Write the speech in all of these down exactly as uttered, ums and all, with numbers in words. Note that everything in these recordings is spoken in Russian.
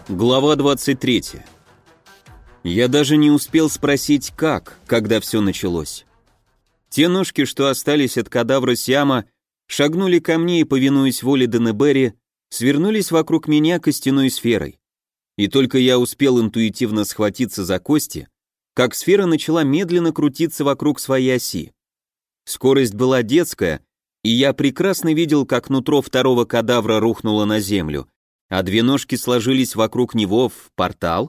Глава двадцать третья. Я даже не успел спросить как, когда все началось. Те ножки, что остались от кадавра Сиама, шагнули ко мне и, повинуясь воле Денебери, свернулись вокруг меня костяной сферой. И только я успел интуитивно схватиться за кости, как сфера начала медленно крутиться вокруг своей оси. Скорость была детская, и я прекрасно видел, как нутро второго кадавра рухнуло на землю, а две ножки сложились вокруг него в портал.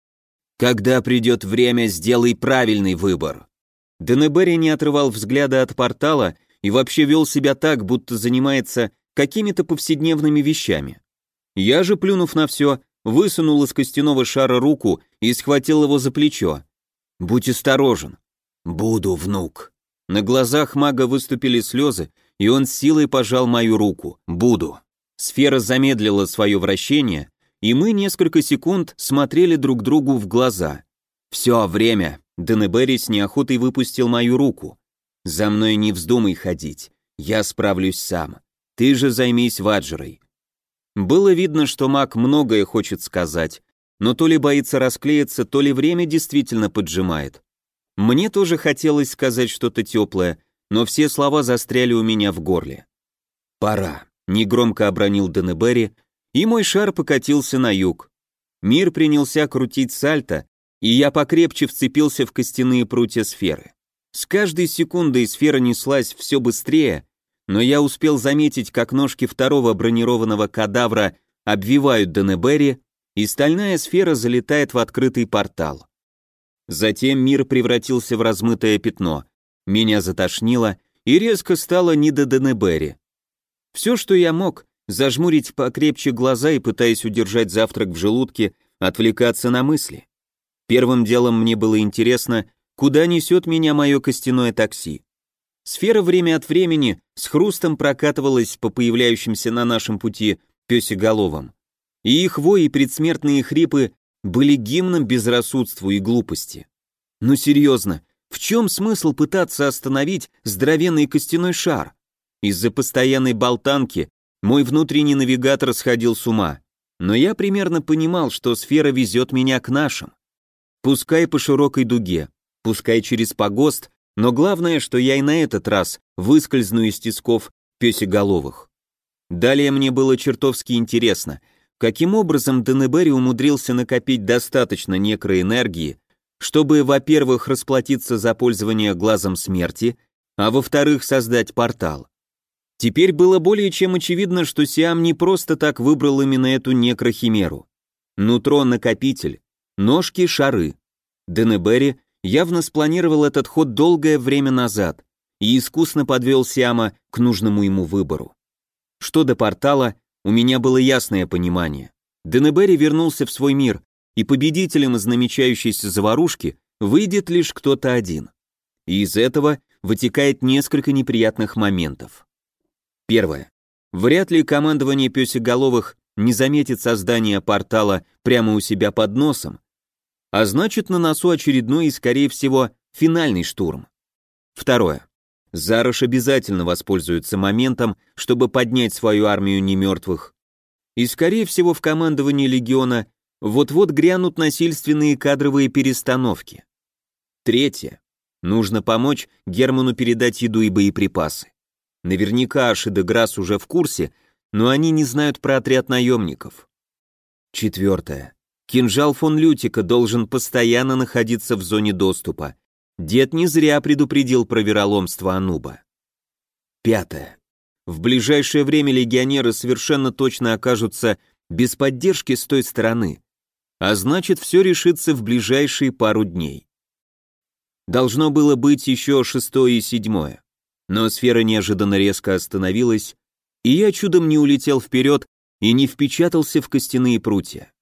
«Когда придет время, сделай правильный выбор». Денебери не отрывал взгляда от портала и вообще вел себя так, будто занимается какими-то повседневными вещами. Я же, плюнув на все, высунул из костяного шара руку и схватил его за плечо. «Будь осторожен». «Буду, внук». На глазах мага выступили слезы, и он с силой пожал мою руку. «Буду». Сфера замедлила свое вращение, и мы несколько секунд смотрели друг другу в глаза. «Все, время». Денебери с неохотой выпустил мою руку. «За мной не вздумай ходить. Я справлюсь сам. Ты же займись Ваджрой». Было видно, что маг многое хочет сказать, но то ли боится расклеиться, то ли время действительно поджимает. Мне тоже хотелось сказать что-то теплое, но все слова застряли у меня в горле. «Пора», — негромко обронил Денебери, и мой шар покатился на юг. Мир принялся крутить сальто, и я покрепче вцепился в костяные прутья сферы. С каждой секундой сфера неслась все быстрее, но я успел заметить, как ножки второго бронированного кадавра обвивают Денебери, и стальная сфера залетает в открытый портал. Затем мир превратился в размытое пятно. Меня затошнило, и резко стало не до Денебери. Все, что я мог, зажмурить покрепче глаза и, пытаясь удержать завтрак в желудке, отвлекаться на мысли. Первым делом мне было интересно, куда несет меня мое костяное такси. Сфера время от времени с хрустом прокатывалась по появляющимся на нашем пути пёсеголовым. И их вой и предсмертные хрипы были гимном безрассудству и глупости. Но серьезно, в чем смысл пытаться остановить здоровенный костяной шар? Из-за постоянной болтанки мой внутренний навигатор сходил с ума, но я примерно понимал, что сфера везет меня к нашим. Пускай по широкой дуге, пускай через погост, но главное, что я и на этот раз выскользну из тисков пёсеголовых. Далее мне было чертовски интересно, каким образом Денебери умудрился накопить достаточно некроэнергии, чтобы, во-первых, расплатиться за пользование глазом смерти, а во-вторых, создать портал. Теперь было более чем очевидно, что Сиам не просто так выбрал именно эту некрохимеру. Нутро — накопитель, ножки — шары. Денебери явно спланировал этот ход долгое время назад и искусно подвел Сиама к нужному ему выбору. Что до портала, у меня было ясное понимание. Денебери вернулся в свой мир, и победителем из намечающейся заварушки выйдет лишь кто-то один. И из этого вытекает несколько неприятных моментов. Первое. Вряд ли командование пёсеголовых не заметит создание портала прямо у себя под носом, а значит, на носу очередной и, скорее всего, финальный штурм. Второе. Зарош обязательно воспользуется моментом, чтобы поднять свою армию немертвых. И, скорее всего, в командовании легиона вот-вот грянут насильственные кадровые перестановки. Третье. Нужно помочь Герману передать еду и боеприпасы. Наверняка Аш и де Грасс уже в курсе, но они не знают про отряд наемников. Четвертое. Кинжал фон Лютика должен постоянно находиться в зоне доступа. Дед не зря предупредил про вероломство Ануба. Пятое. В ближайшее время легионеры совершенно точно окажутся без поддержки с той стороны, а значит, все решится в ближайшие пару дней. Должно было быть еще шестое и седьмое, но сфера неожиданно резко остановилась, и я чудом не улетел вперед и не впечатался в костяные прутья.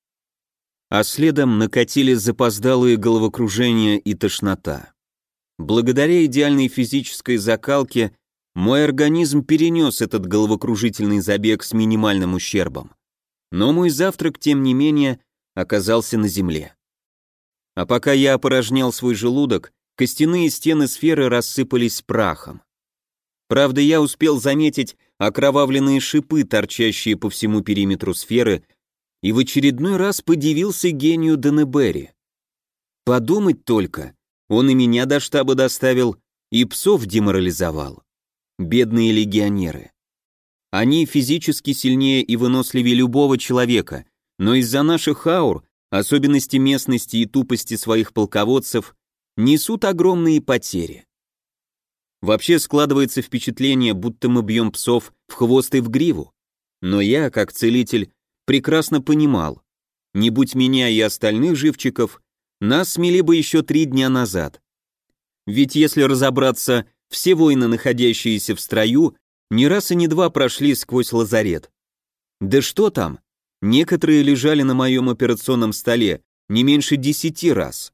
А следом накатили запоздалые головокружения и тошнота. Благодаря идеальной физической закалке мой организм перенес этот головокружительный забег с минимальным ущербом. Но мой завтрак, тем не менее, оказался на земле. А пока я опорожнял свой желудок, костяные стены сферы рассыпались прахом. Правда, я успел заметить окровавленные шипы, торчащие по всему периметру сферы, и в очередной раз подивился гению Денебери. Подумать только, он и меня до штаба доставил, и псов деморализовал. Бедные легионеры. Они физически сильнее и выносливее любого человека, но из-за наших аур, особенностей местности и тупости своих полководцев, несут огромные потери. Вообще складывается впечатление, будто мы бьем псов в хвост и в гриву. Но я, как целитель, прекрасно понимал, не будь меня и остальных живчиков, нас смели бы еще три дня назад. Ведь если разобраться, все воины, находящиеся в строю, ни раз и не два прошли сквозь лазарет. Да что там, некоторые лежали на моем операционном столе не меньше десяти раз.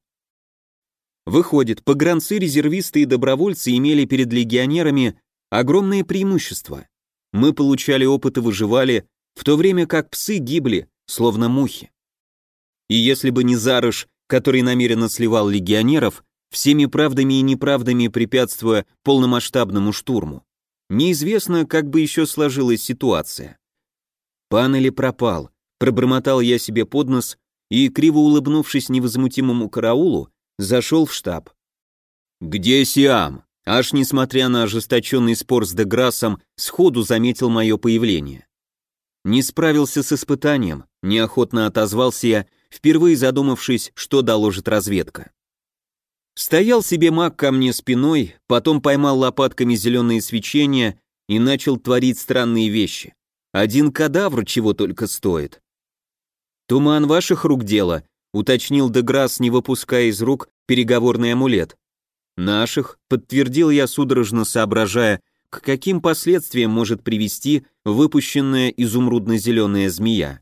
Выходит, погранцы, резервисты и добровольцы имели перед легионерами огромное преимущество. Мы получали опыт и выживали, в то время как псы гибли, словно мухи. И если бы не Зарыш, который намеренно сливал легионеров, всеми правдами и неправдами препятствуя полномасштабному штурму, неизвестно, как бы еще сложилась ситуация. Пан или пропал, пробормотал я себе под нос и, криво улыбнувшись невозмутимому караулу, зашел в штаб. «Где Сиам?» Аж несмотря на ожесточенный спор с Деграссом, сходу заметил мое появление. Не справился с испытанием, неохотно отозвался я, впервые задумавшись, что доложит разведка. Стоял себе маг ко мне спиной, потом поймал лопатками зеленые свечения и начал творить странные вещи. Один кадавр чего только стоит. «Туман ваших рук дело», — уточнил Деграсс, не выпуская из рук переговорный амулет. «Наших», — подтвердил я, судорожно соображая, к каким последствиям может привести выпущенная изумрудно-зеленая змея.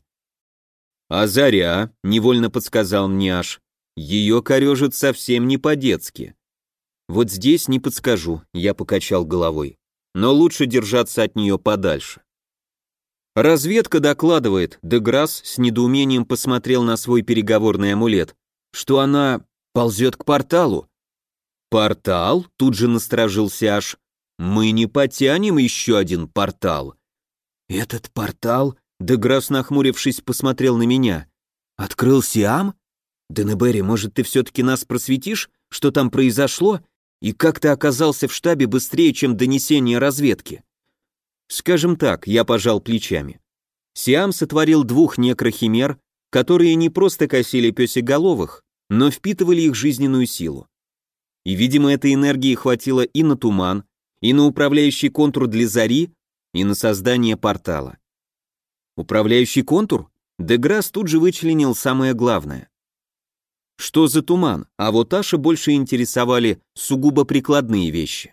«А Заря», — невольно подсказал мне аж, — «ее корежит совсем не по-детски». «Вот здесь не подскажу», — я покачал головой, — «но лучше держаться от нее подальше». Разведка докладывает, Деграсс с недоумением посмотрел на свой переговорный амулет, что она ползет к порталу. «Портал?» — тут же насторожился аж. «Мы не потянем еще один портал». «Этот портал?» — Деграсс, нахмурившись, посмотрел на меня. «Открыл Сиам? Денебери, может, ты все-таки нас просветишь, что там произошло, и как ты оказался в штабе быстрее, чем донесение разведки?» Скажем так, я пожал плечами. Сиам сотворил двух некрохимер, которые не просто косили пёсеголовых, но впитывали их жизненную силу. И, видимо, этой энергии хватило и на туман, и на управляющий контур для Зари, и на создание портала. Управляющий контур? Деграсс тут же вычленил самое главное. Что за туман? А вот Аша больше интересовали сугубо прикладные вещи.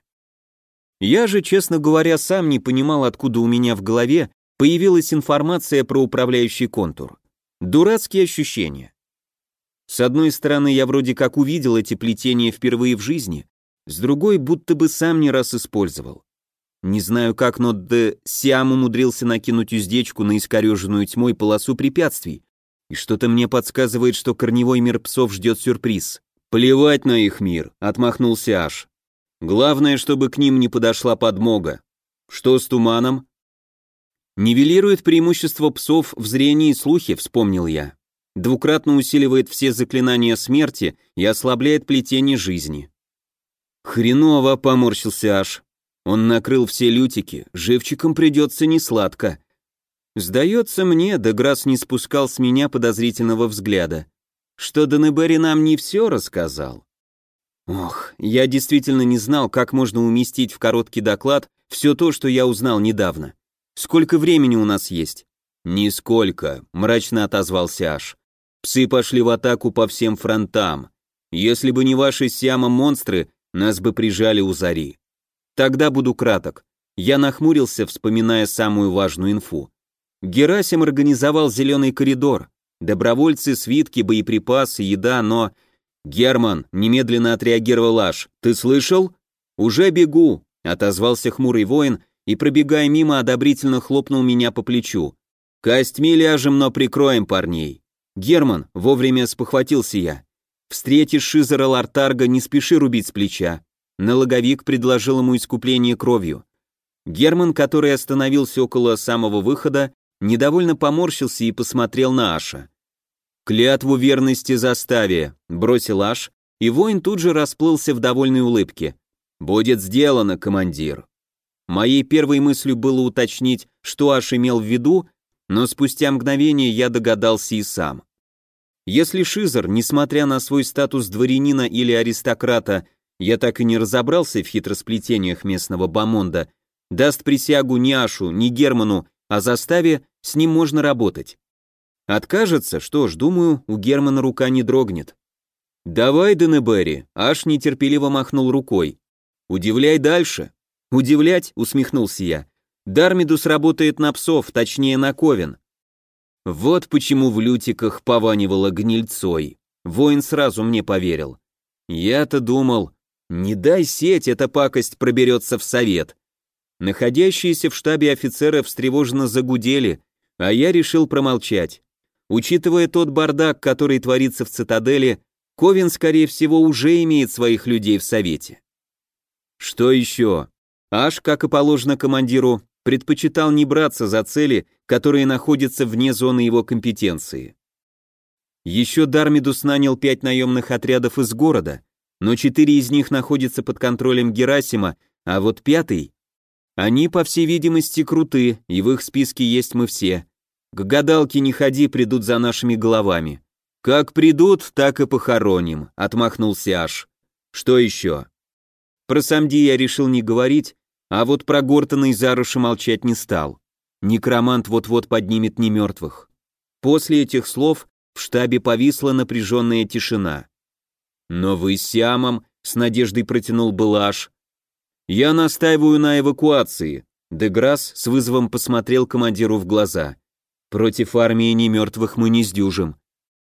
Я же, честно говоря, сам не понимал, откуда у меня в голове появилась информация про управляющий контур. Дурацкие ощущения. С одной стороны, я вроде как увидел эти плетения впервые в жизни, с другой, будто бы сам не раз использовал. Не знаю как, но Д. Сиам умудрился накинуть уздечку на искореженную тьмой полосу препятствий, и что-то мне подсказывает, что корневой мир псов ждет сюрприз. «Плевать на их мир», — отмахнулся Аш. «Главное, чтобы к ним не подошла подмога. Что с туманом?» «Нивелирует преимущество псов в зрении и слухе», — вспомнил я. «Двукратно усиливает все заклинания смерти и ослабляет плетение жизни». «Хреново», — поморщился Аш. «Он накрыл все лютики, живчиком придется несладко». Сдается мне, Деграсс не спускал с меня подозрительного взгляда. Что Денебери нам не все рассказал. Ох, я действительно не знал, как можно уместить в короткий доклад все то, что я узнал недавно. Сколько времени у нас есть? Нисколько, мрачно отозвался Аш. Псы пошли в атаку по всем фронтам. Если бы не ваши с Сиамом монстры, нас бы прижали у Зари. Тогда буду краток. Я нахмурился, вспоминая самую важную инфу. Герасим организовал зеленый коридор. Добровольцы, свитки, боеприпасы, еда, но... «Герман», — немедленно отреагировал Аш, — «ты слышал?» «Уже бегу», — отозвался хмурый воин и, пробегая мимо, одобрительно хлопнул меня по плечу. «Костьми ляжем, но прикроем парней». «Герман», — вовремя спохватился я, — «встретишь Шизера Лартарга, не спеши рубить с плеча». Налоговик предложил ему искупление кровью. Герман, который остановился около самого выхода, недовольно поморщился и посмотрел на Аша. «Клятву верности заставе», — бросил Аш, и воин тут же расплылся в довольной улыбке. «Будет сделано, командир». Моей первой мыслью было уточнить, что Аш имел в виду, но спустя мгновение я догадался и сам. Если Шизер, несмотря на свой статус дворянина или аристократа, я так и не разобрался в хитросплетениях местного бомонда, даст присягу ни Ашу, ни Герману, а заставе, с ним можно работать. Откажется, что ж, думаю, у Германа рука не дрогнет. «Давай, Денебери», — Аш нетерпеливо махнул рукой. «Удивляй дальше». «Удивлять?» — усмехнулся я. «Дармидус работает на псов, точнее на ковен». Вот почему в лютиках пованивало гнильцой. Воин сразу мне поверил. Я-то думал, не дай сеть, эта пакость проберется в совет. Находящиеся в штабе офицеры встревоженно загудели, а я решил промолчать. Учитывая тот бардак, который творится в цитадели, Ковен, скорее всего, уже имеет своих людей в совете. Что еще? Аш, как и положено командиру, предпочитал не браться за цели, которые находятся вне зоны его компетенции. Еще Дармидус нанял пять наемных отрядов из города, но четыре из них находятся под контролем Герасима, а вот пятый... Они, по всей видимости, круты, и в их списке есть мы все. К гадалке не ходи, придут за нашими головами. Как придут, так и похороним, отмахнулся Аш. Что еще? Про Самди я решил не говорить, а вот про Гортона и Заруши молчать не стал. Некромант вот-вот поднимет немертвых. После этих слов в штабе повисла напряженная тишина. Но вы с Сиамом, с надеждой протянул Балаш. Я настаиваю на эвакуации. Деграсс с вызовом посмотрел командиру в глаза. Против армии немертвых мы не сдюжим.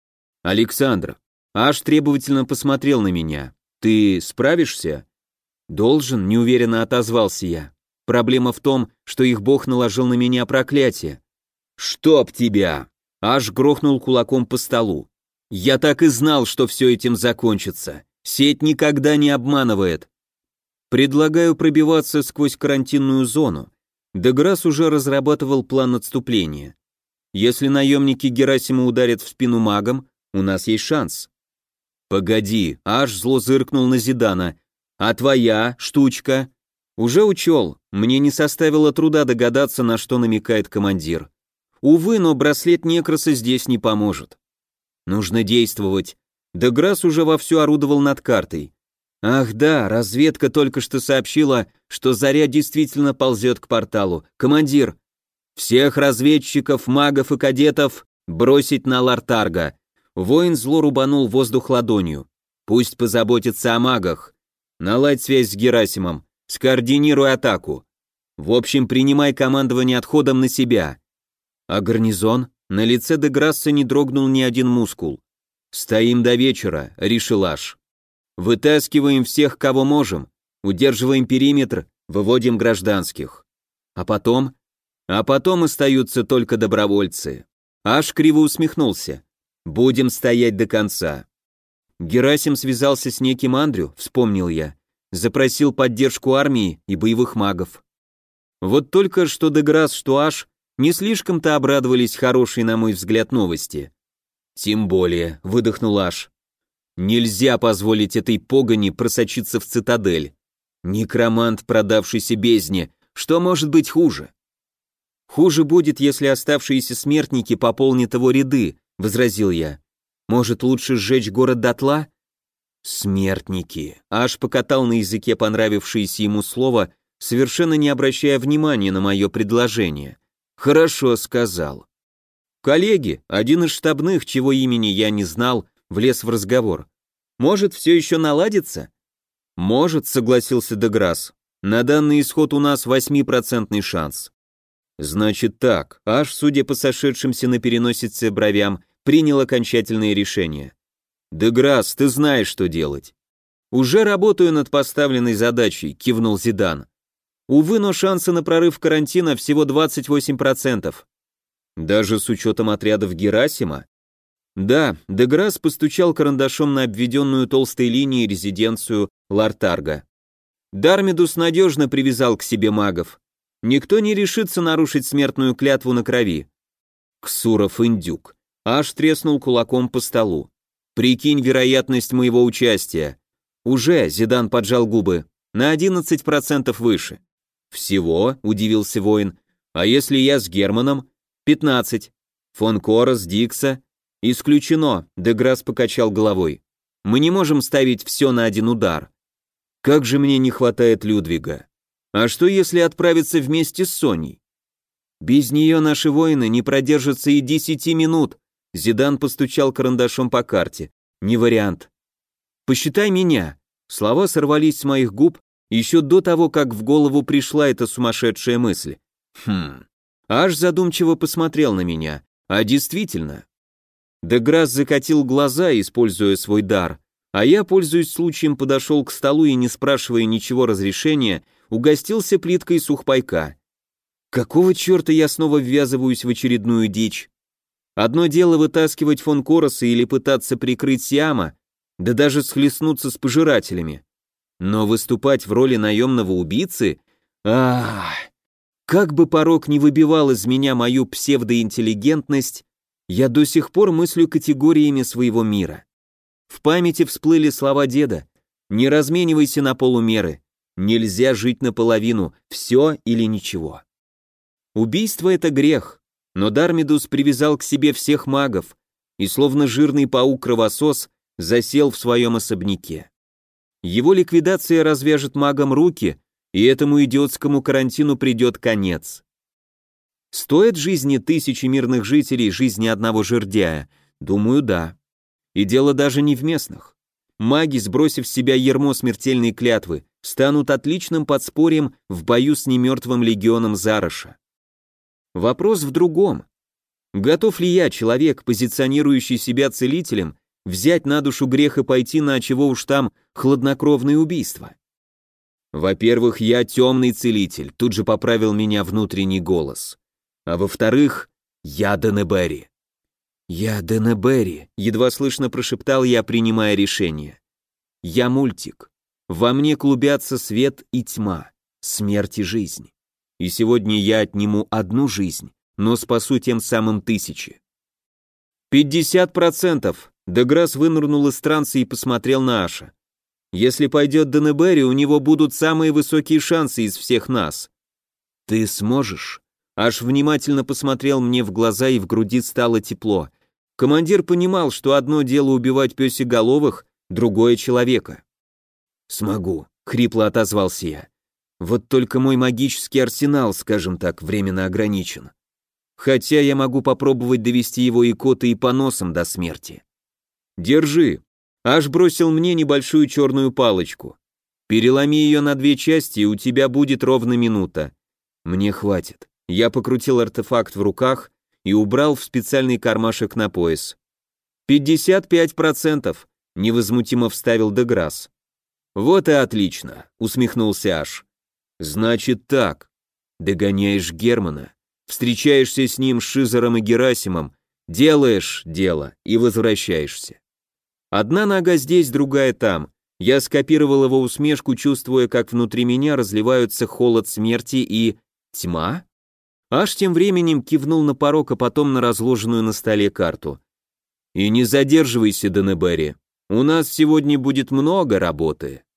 Александр, Аш требовательно посмотрел на меня. Ты справишься? Должен, неуверенно отозвался я. Проблема в том, что их бог наложил на меня проклятие. Чтоб тебя! Аш грохнул кулаком по столу. Я так и знал, что все этим закончится. Сеть никогда не обманывает. Предлагаю пробиваться сквозь карантинную зону. Деграсс уже разрабатывал план отступления. Если наемники Герасима ударят в спину магам, у нас есть шанс. Погоди, Аш зло зыркнул на Зидана. А твоя штучка? Уже учел, мне не составило труда догадаться, на что намекает командир. Увы, но браслет Некроса здесь не поможет. Нужно действовать. Деграсс уже вовсю орудовал над картой. Ах да, разведка только что сообщила, что заря действительно ползет к порталу. Командир, всех разведчиков, магов и кадетов бросить на Лартарга. Воин зло рубанул воздух ладонью. Пусть позаботится о магах. Наладь связь с Герасимом. Скоординируй атаку. В общем, принимай командование отходом на себя. А гарнизон? На лице Деграсса не дрогнул ни один мускул. Стоим до вечера, решил Аш. Вытаскиваем всех, кого можем, удерживаем периметр, выводим гражданских. А потом? А потом остаются только добровольцы. Аш криво усмехнулся. Будем стоять до конца. Герасим связался с неким Андрю, вспомнил я. Запросил поддержку армии и боевых магов. Вот только что Деграсс, что Аш не слишком-то обрадовались хорошей, на мой взгляд, новости. Тем более, выдохнул Аш. Нельзя позволить этой погони просочиться в цитадель. Некромант, продавшийся бездне, что может быть хуже? Хуже будет, если оставшиеся смертники пополнят его ряды, возразил я. Может, лучше сжечь город дотла? Смертники. Аш покатал на языке понравившееся ему слово, совершенно не обращая внимания на мое предложение. Хорошо сказал. Коллеги, один из штабных, чего имени я не знал, влез в разговор. Может, все еще наладится? Может, согласился Деграсс. На данный исход у нас восьмипроцентный шанс. Значит так, Аш, судя по сошедшимся на переносице бровям, принял окончательное решение. Деграсс, ты знаешь, что делать. Уже работаю над поставленной задачей, кивнул Зидан. Увы, но шансы на прорыв карантина всего двадцать восемь процентов. Даже с учетом отрядов Герасима? Да, Деграсс постучал карандашом на обведенную толстой линией резиденцию Лартарга. Дармидус надежно привязал к себе магов. Никто не решится нарушить смертную клятву на крови. Ксуров индюк. Аж треснул кулаком по столу. Прикинь вероятность моего участия. Уже, Зидан поджал губы, на одиннадцать процентов выше. Всего, удивился воин. А если я с Германом? пятнадцать. Фон Корос, Дикса? Исключено, Деграсс покачал головой. Мы не можем ставить все на один удар. Как же мне не хватает Людвига. А что если отправиться вместе с Соней? Без нее наши воины не продержатся и десяти минут. Зидан постучал карандашом по карте. Не вариант. Посчитай меня. Слова сорвались с моих губ еще до того, как в голову пришла эта сумасшедшая мысль. Хм. Аж задумчиво посмотрел на меня. А действительно. Деграсс закатил глаза, используя свой дар, а я, пользуясь случаем, подошел к столу и, не спрашивая ничего разрешения, угостился плиткой сухпайка. Какого черта я снова ввязываюсь в очередную дичь? Одно дело вытаскивать фон Короса или пытаться прикрыть Сиама, да даже схлестнуться с пожирателями. Но выступать в роли наемного убийцы? Ах! Как бы порок не выбивал из меня мою псевдоинтеллигентность, я до сих пор мыслю категориями своего мира. В памяти всплыли слова деда: «Не разменивайся на полумеры, нельзя жить наполовину, все или ничего». Убийство — это грех, но Дармидус привязал к себе всех магов и, словно жирный паук-кровосос, засел в своем особняке. Его ликвидация развяжет магам руки, и этому идиотскому карантину придет конец. Стоит жизни тысячи мирных жителей жизни одного жердяя? Думаю, да. И дело даже не в местных. Маги, сбросив с себя ярмо смертельной клятвы, станут отличным подспорьем в бою с немертвым легионом Зароша. Вопрос в другом. Готов ли я, человек, позиционирующий себя целителем, взять на душу грех и пойти на, чего уж там, хладнокровное убийство? Во-первых, я темный целитель, тут же поправил меня внутренний голос. А во-вторых, я Денебери. Я Денебери, едва слышно прошептал я, принимая решение. Я мультик. Во мне клубятся свет и тьма, смерть и жизнь. И сегодня я отниму одну жизнь, но спасу тем самым тысячи. Пятьдесят процентов. Деграсс вынырнул из транса и посмотрел на Аша. Если пойдет Денебери, у него будут самые высокие шансы из всех нас. Ты сможешь? Аш внимательно посмотрел мне в глаза, и в груди стало тепло. Командир понимал, что одно дело убивать пёсеголовых, другое — человека. «Смогу», — хрипло отозвался я. «Вот только мой магический арсенал, скажем так, временно ограничен. Хотя я могу попробовать довести его икоты и поносом до смерти». «Держи». Аш бросил мне небольшую черную палочку. «Переломи ее на две части, и у тебя будет ровно минута». «Мне хватит». Я покрутил артефакт в руках и убрал в специальный кармашек на пояс. «пятьдесят пять процентов», — невозмутимо вставил Деграсс. «Вот и отлично», — усмехнулся Аш. «Значит так, догоняешь Германа, встречаешься с ним, с Шизером и Герасимом, делаешь дело и возвращаешься. Одна нога здесь, другая там». Я скопировал его усмешку, чувствуя, как внутри меня разливаются холод смерти и... тьма? Аж тем временем кивнул на порог, а потом на разложенную на столе карту. «И не задерживайся, Денебери, у нас сегодня будет много работы».